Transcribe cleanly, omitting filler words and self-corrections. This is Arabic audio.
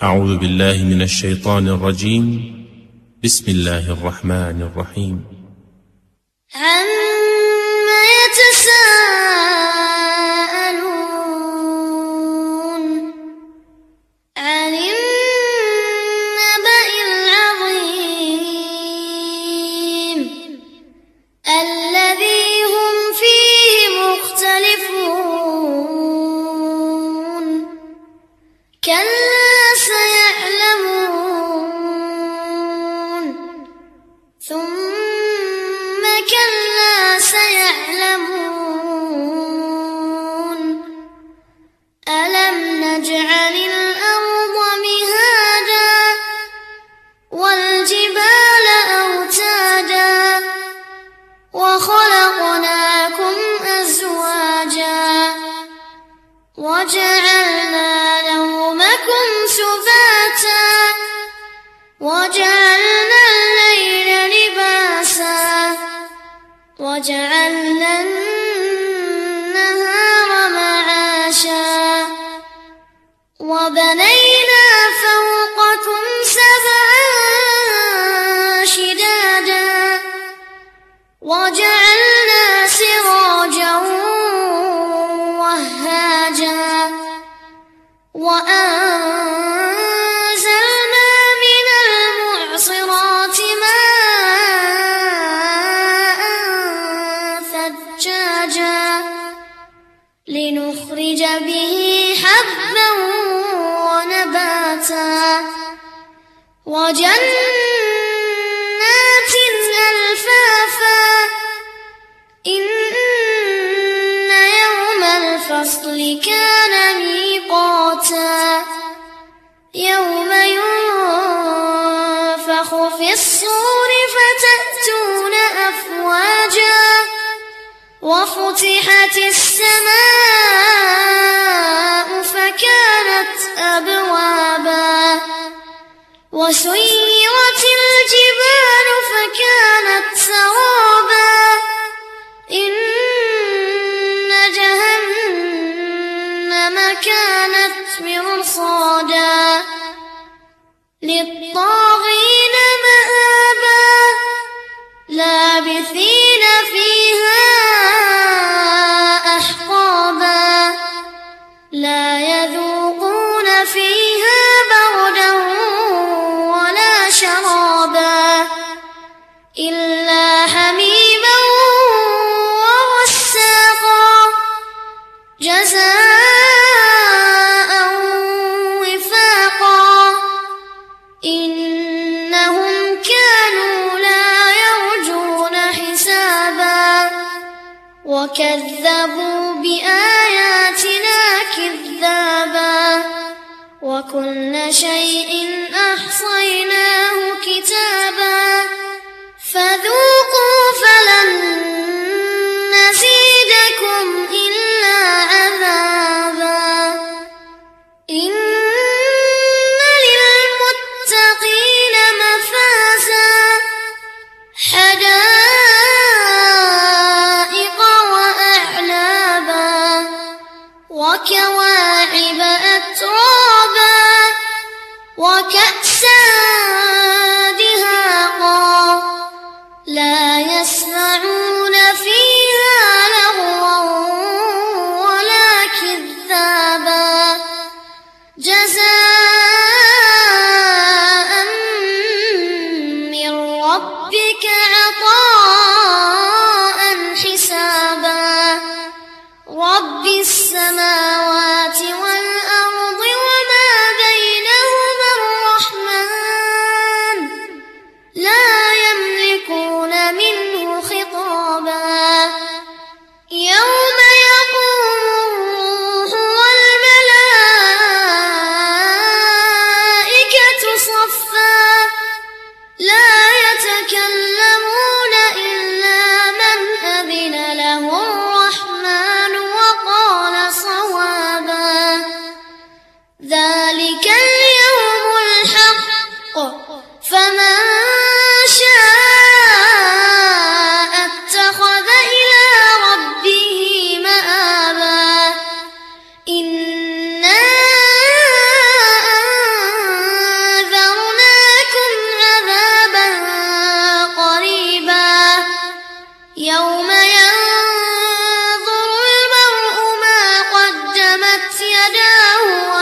أعوذ بالله من الشيطان الرجيم. بسم الله الرحمن الرحيم. عما يتساءلون عن النبأ العظيم الذي هم فيه مختلفون كلا سيعلمون ثم كلا سيعلمون ألم نجعل الأرض مهادا والجبال أوتادا وخلقناكم أزواجا وجعلنا نومكم سباتا وجعلنا الليل لباسا وجعلنا النهار معاشا وبنينا فوقكم سبعا شدادا وجعلنا سراجا وهاجا وأنزلنا من المعصرات ماء ثجاجا لنخرج به حبا ونباتا وجنات ألفافا إن يوم الفصل كان ميقاتا يوم ينفخ في الصور فتأتون أفواجا وفتحت السماء فكانت أبوابا وسيرت الجبال فكانت سرابا إن جهنم كانت مرصادا للطاغين مآبا لابثين فيها أحقابا لا يذوقون فيها بردا ولا شرابا إلا حميما وغساقا جزاء وفاقا إنهم كانوا لا يرجون حسابا وكذبوا بآياتنا كذابا وكل شيء أحصيناه كتابا فذوقوا فلن نزيدكم إلا عذابا إن للمتقين مفازا حدائق وأعنابا وكواعب أترابا وكأسا دهاقا لا يسمعون فيها لغوا ولا كذابا جزاء من ربك عطاء حسابا رب السماوات والأرض وما بينهما الرحمن لا يملكون منه خطابا يوم يقوم الروح والملائكة صفا لا يتكلمون إلا من أذن له الرحمن وقال صوابا ذلك اليوم الحق فمن شاء اتخذ إلى ربه مآبا إنا يوم ينظر المرء ما قدمت يداه